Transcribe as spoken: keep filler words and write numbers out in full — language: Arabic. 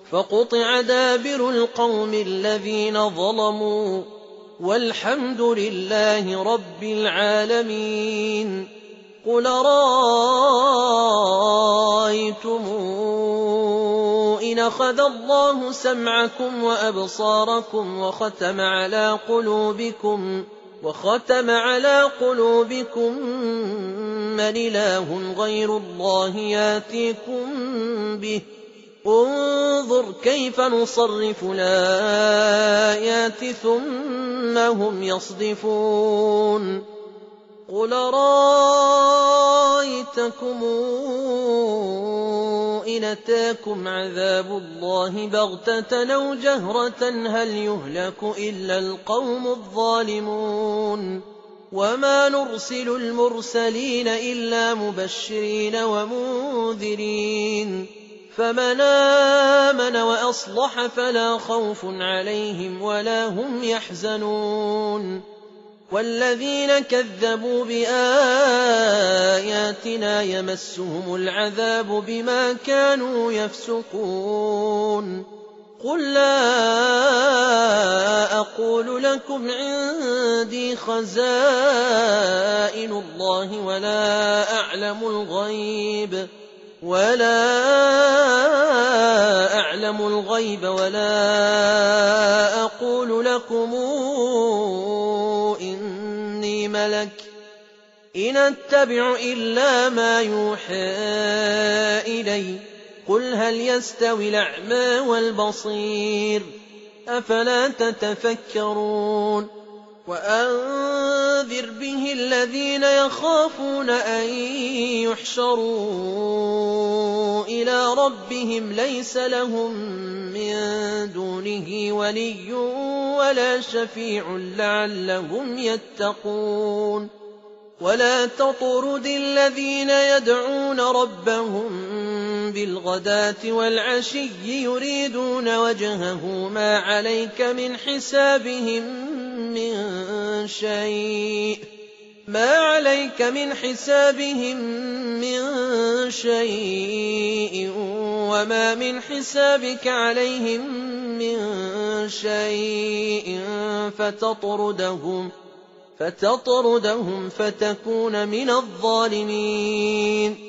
فقطع دابر القوم الذين ظلموا والحمد لله رب العالمين. قل رأيتم إن أخذ الله سمعكم وأبصاركم وختم على قلوبكم وختم على قلوبكم من إله غير الله ياتيكم به انظر كيف نصرف الآيات ثم هم يصدفون. قل رأيتكم إن أتاكم عذاب الله بغتة أو جهرة هل يهلك إلا القوم الظالمون. وما نرسل المرسلين إلا مبشرين ومنذرين فمن آمن وأصلح فلا خوف عليهم ولا هم يحزنون. والذين كذبوا بآياتنا يمسهم العذاب بما كانوا يفسقون. قل لا أقول لكم عندي خزائن الله ولا أعلم الغيب ولا أعلم الغيب ولا أقول لكم إني ملك إن أتبع إلا ما يوحى إلي. قل هل يستوي الأعمى والبصير أفلا تتفكرون. وأنذر به الذين يخافون أن يحشروا إلى ربهم ليس لهم من دونه ولي ولا شفيع لعلهم يتقون. ولا تطرد الذين يدعون ربهم بالغداة والعشي يريدون وجهه ما عليك من حسابهم من شيء ما عليك من حسابهم من شيء وما من حسابك عليهم من شيء فتطردهم فتطردهم فتكون من الظالمين.